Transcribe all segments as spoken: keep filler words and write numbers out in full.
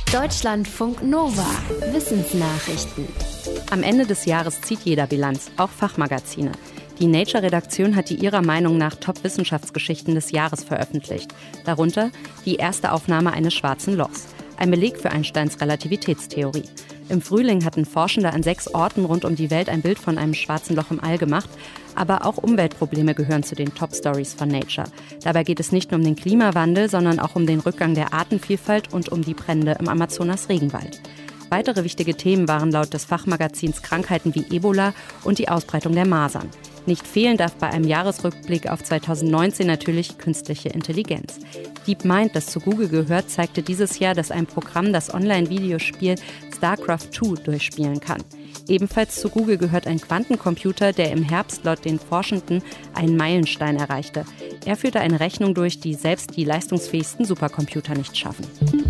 Deutschlandfunk Nova. Wissensnachrichten. Am Ende des Jahres zieht jeder Bilanz, auch Fachmagazine. Die Nature-Redaktion hat die ihrer Meinung nach Top-Wissenschaftsgeschichten des Jahres veröffentlicht. Darunter die erste Aufnahme eines schwarzen Lochs. Ein Beleg für Einsteins Relativitätstheorie. Im Frühling hatten Forschende an sechs Orten rund um die Welt ein Bild von einem schwarzen Loch im All gemacht. Aber auch Umweltprobleme gehören zu den Top-Stories von Nature. Dabei geht es nicht nur um den Klimawandel, sondern auch um den Rückgang der Artenvielfalt und um die Brände im Amazonas-Regenwald. Weitere wichtige Themen waren laut des Fachmagazins Krankheiten wie Ebola und die Ausbreitung der Masern. Nicht fehlen darf bei einem Jahresrückblick auf zweitausendneunzehn natürlich künstliche Intelligenz. DeepMind, das zu Google gehört, zeigte dieses Jahr, dass ein Programm das Online-Videospiel StarCraft zwei durchspielen kann. Ebenfalls zu Google gehört ein Quantencomputer, der im Herbst laut den Forschenden einen Meilenstein erreichte. Er führte eine Rechnung durch, die selbst die leistungsfähigsten Supercomputer nicht schaffen.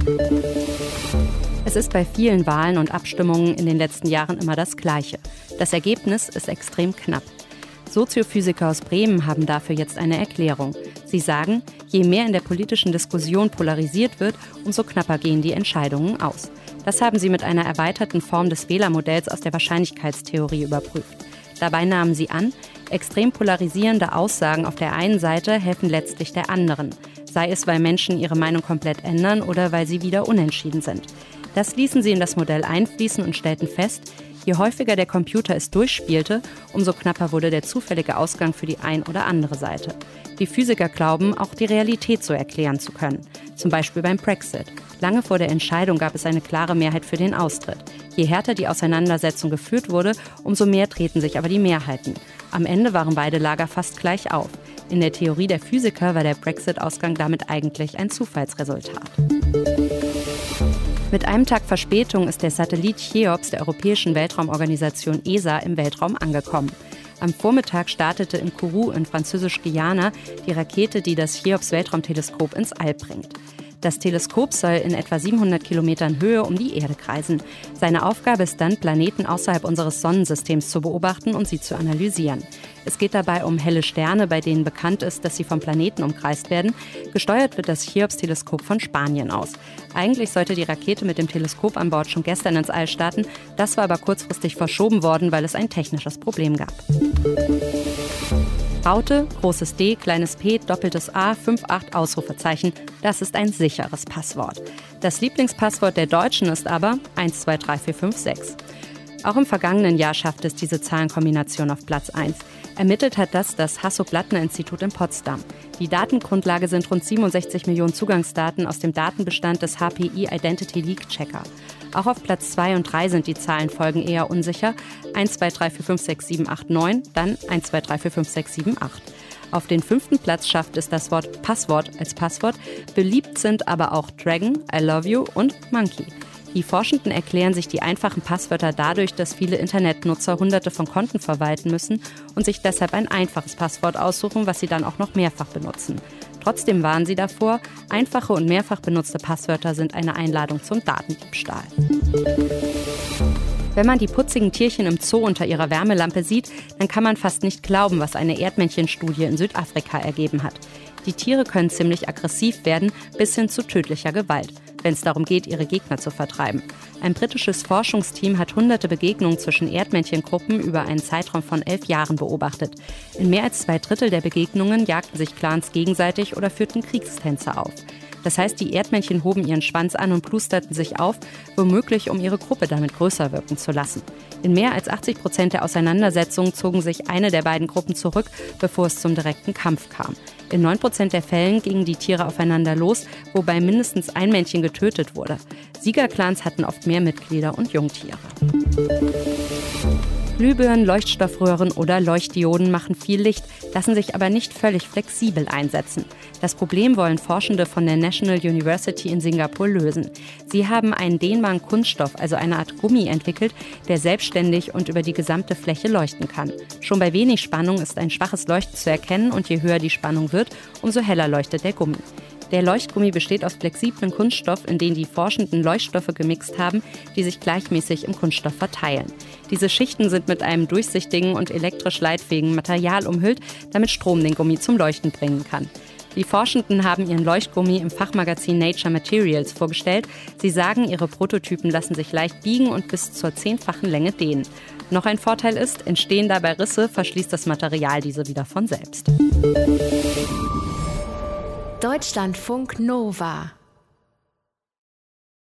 Es ist bei vielen Wahlen und Abstimmungen in den letzten Jahren immer das Gleiche. Das Ergebnis ist extrem knapp. Soziophysiker aus Bremen haben dafür jetzt eine Erklärung. Sie sagen, je mehr in der politischen Diskussion polarisiert wird, umso knapper gehen die Entscheidungen aus. Das haben sie mit einer erweiterten Form des Wählermodells aus der Wahrscheinlichkeitstheorie überprüft. Dabei nahmen sie an, extrem polarisierende Aussagen auf der einen Seite helfen letztlich der anderen, sei es, weil Menschen ihre Meinung komplett ändern oder weil sie wieder unentschieden sind. Das ließen sie in das Modell einfließen und stellten fest, je häufiger der Computer es durchspielte, umso knapper wurde der zufällige Ausgang für die ein oder andere Seite. Die Physiker glauben, auch die Realität so erklären zu können, zum Beispiel beim Brexit. Lange vor der Entscheidung gab es eine klare Mehrheit für den Austritt. Je härter die Auseinandersetzung geführt wurde, umso mehr treten sich aber die Mehrheiten. Am Ende waren beide Lager fast gleich auf. In der Theorie der Physiker war der Brexit-Ausgang damit eigentlich ein Zufallsresultat. Mit einem Tag Verspätung ist der Satellit Cheops der Europäischen Weltraumorganisation E S A im Weltraum angekommen. Am Vormittag startete in Kourou in Französisch-Guyana die Rakete, die das Cheops-Weltraumteleskop ins All bringt. Das Teleskop soll in etwa siebenhundert Kilometern Höhe um die Erde kreisen. Seine Aufgabe ist dann, Planeten außerhalb unseres Sonnensystems zu beobachten und sie zu analysieren. Es geht dabei um helle Sterne, bei denen bekannt ist, dass sie vom Planeten umkreist werden. Gesteuert wird das Cheops-Teleskop von Spanien aus. Eigentlich sollte die Rakete mit dem Teleskop an Bord schon gestern ins All starten. Das war aber kurzfristig verschoben worden, weil es ein technisches Problem gab. Raute, großes D, kleines P, doppeltes A, fünf acht Ausrufezeichen. Das ist ein sicheres Passwort. Das Lieblingspasswort der Deutschen ist aber eins zwei drei vier fünf sechs. Auch im vergangenen Jahr schaffte es diese Zahlenkombination auf Platz eins. Ermittelt hat das das Hasso-Plattner-Institut in Potsdam. Die Datengrundlage sind rund siebenundsechzig Millionen Zugangsdaten aus dem Datenbestand des H P I Identity Leak Checker. Auch auf Platz zwei und drei sind die Zahlenfolgen eher unsicher. eins zwei drei vier fünf sechs sieben acht neun, dann eins zwei drei vier fünf sechs sieben acht. Auf den fünften Platz schafft es das Wort Passwort als Passwort. Beliebt sind aber auch Dragon, I love you und Monkey. Die Forschenden erklären sich die einfachen Passwörter dadurch, dass viele Internetnutzer hunderte von Konten verwalten müssen und sich deshalb ein einfaches Passwort aussuchen, was sie dann auch noch mehrfach benutzen. Trotzdem warnen sie davor, einfache und mehrfach benutzte Passwörter sind eine Einladung zum Datendiebstahl. Wenn man die putzigen Tierchen im Zoo unter ihrer Wärmelampe sieht, dann kann man fast nicht glauben, was eine Erdmännchenstudie in Südafrika ergeben hat. Die Tiere können ziemlich aggressiv werden, bis hin zu tödlicher Gewalt, wenn es darum geht, ihre Gegner zu vertreiben. Ein britisches Forschungsteam hat hunderte Begegnungen zwischen Erdmännchengruppen über einen Zeitraum von elf Jahren beobachtet. In mehr als zwei Drittel der Begegnungen jagten sich Clans gegenseitig oder führten Kriegstänze auf. Das heißt, die Erdmännchen hoben ihren Schwanz an und plusterten sich auf, womöglich um ihre Gruppe damit größer wirken zu lassen. In mehr als achtzig Prozent der Auseinandersetzungen zogen sich eine der beiden Gruppen zurück, bevor es zum direkten Kampf kam. In neun Prozent der Fällen gingen die Tiere aufeinander los, wobei mindestens ein Männchen getötet wurde. Siegerclans hatten oft mehr Mitglieder und Jungtiere. Glühbirnen, Leuchtstoffröhren oder Leuchtdioden machen viel Licht, lassen sich aber nicht völlig flexibel einsetzen. Das Problem wollen Forschende von der National University in Singapur lösen. Sie haben einen dehnbaren Kunststoff, also eine Art Gummi, entwickelt, der selbstständig und über die gesamte Fläche leuchten kann. Schon bei wenig Spannung ist ein schwaches Leuchten zu erkennen und je höher die Spannung wird, umso heller leuchtet der Gummi. Der Leuchtgummi besteht aus flexiblen Kunststoff, in den die Forschenden Leuchtstoffe gemixt haben, die sich gleichmäßig im Kunststoff verteilen. Diese Schichten sind mit einem durchsichtigen und elektrisch leitfähigen Material umhüllt, damit Strom den Gummi zum Leuchten bringen kann. Die Forschenden haben ihren Leuchtgummi im Fachmagazin Nature Materials vorgestellt. Sie sagen, ihre Prototypen lassen sich leicht biegen und bis zur zehnfachen Länge dehnen. Noch ein Vorteil ist, entstehen dabei Risse, verschließt das Material diese wieder von selbst. Deutschlandfunk Nova